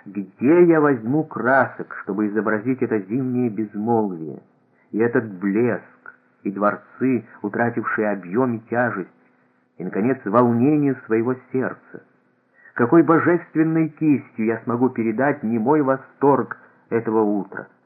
Где я возьму красок, чтобы изобразить это зимнее безмолвие, и этот блеск, и дворцы, утратившие объем и тяжесть, и, наконец, волнение своего сердца? Какой божественной кистью я смогу передать немой восторг этого утра?